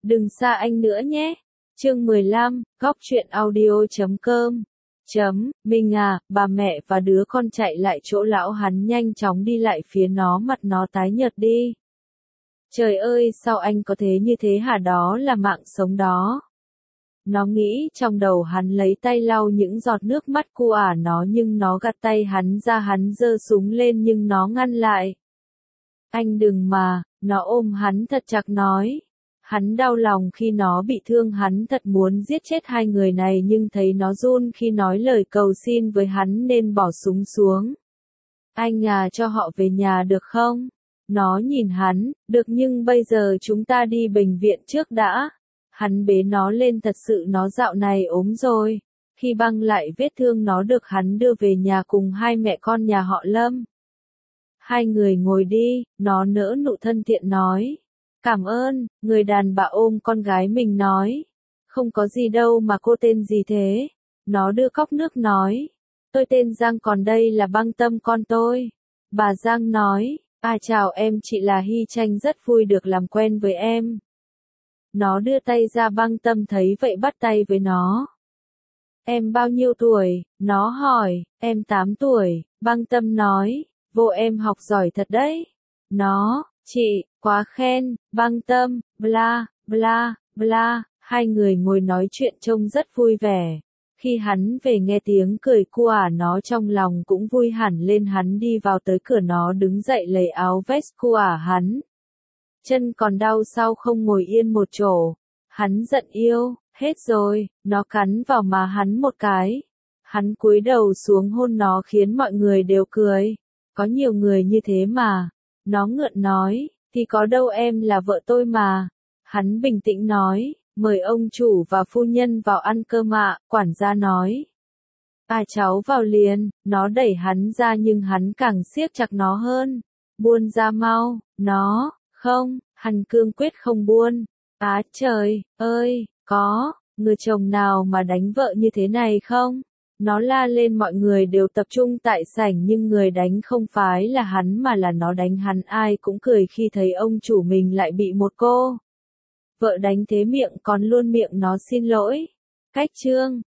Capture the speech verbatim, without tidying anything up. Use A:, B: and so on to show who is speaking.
A: Đừng xa anh nữa nhé. Chương mười lăm, góc truyện audio chấm com. Chấm, Minh à, bà mẹ và đứa con chạy lại chỗ lão hắn nhanh chóng đi lại phía nó, mặt nó tái nhợt đi. Trời ơi, sao anh có thế như thế hả, đó là mạng sống đó. Nó nghĩ trong đầu, hắn lấy tay lau những giọt nước mắt cu ả nó, nhưng nó gạt tay hắn ra, hắn giơ súng lên nhưng nó ngăn lại. Anh đừng mà, nó ôm hắn thật chặt nói. Hắn đau lòng khi nó bị thương, hắn thật muốn giết chết hai người này, nhưng thấy nó run khi nói lời cầu xin với hắn nên bỏ súng xuống. Anh à, cho họ về nhà được không? Nó nhìn hắn, được, nhưng bây giờ chúng ta đi bệnh viện trước đã. Hắn bế nó lên, thật sự nó dạo này ốm rồi. Khi băng lại vết thương, nó được hắn đưa về nhà cùng hai mẹ con nhà họ Lâm. Hai người ngồi đi, nó nở nụ thân thiện nói. Cảm ơn, người đàn bà ôm con gái mình nói. Không có gì đâu mà cô tên gì thế? Nó đưa cốc nước nói. Tôi tên Giang, còn đây là Băng Tâm con tôi. Bà Giang nói. À chào em, chị là Hy Tranh, rất vui được làm quen với em. Nó đưa tay ra, Băng Tâm thấy vậy bắt tay với nó. Em bao nhiêu tuổi? Nó hỏi. Em tám tuổi, Băng Tâm nói. Vô, em học giỏi thật đấy. Nó, chị, quá khen, Băng Tâm, bla, bla, bla. Hai người ngồi nói chuyện trông rất vui vẻ. Khi hắn về nghe tiếng cười của ả, nó trong lòng cũng vui hẳn lên. Hắn đi vào tới cửa, nó đứng dậy lấy áo vest của ả hắn. Chân còn đau sao không ngồi yên một chỗ? Hắn giận yêu, hết rồi, nó cắn vào má hắn một cái. Hắn cúi đầu xuống hôn nó khiến mọi người đều cười. Có nhiều người như thế mà. Nó ngượng nói, thì có đâu, em là vợ tôi mà. Hắn bình tĩnh nói, mời ông chủ và phu nhân vào ăn cơm ạ, quản gia nói. À cháu vào liền, nó đẩy hắn ra nhưng hắn càng siết chặt nó hơn. Buông ra mau, nó, không, hắn cương quyết không buông. Á trời, ơi, có, người chồng nào mà đánh vợ như thế này không? Nó la lên, mọi người đều tập trung tại sảnh, nhưng người đánh không phải là hắn mà là nó đánh hắn. Ai cũng cười khi thấy ông chủ mình lại bị một cô vợ đánh thế, miệng còn luôn miệng nó xin lỗi. Cách chương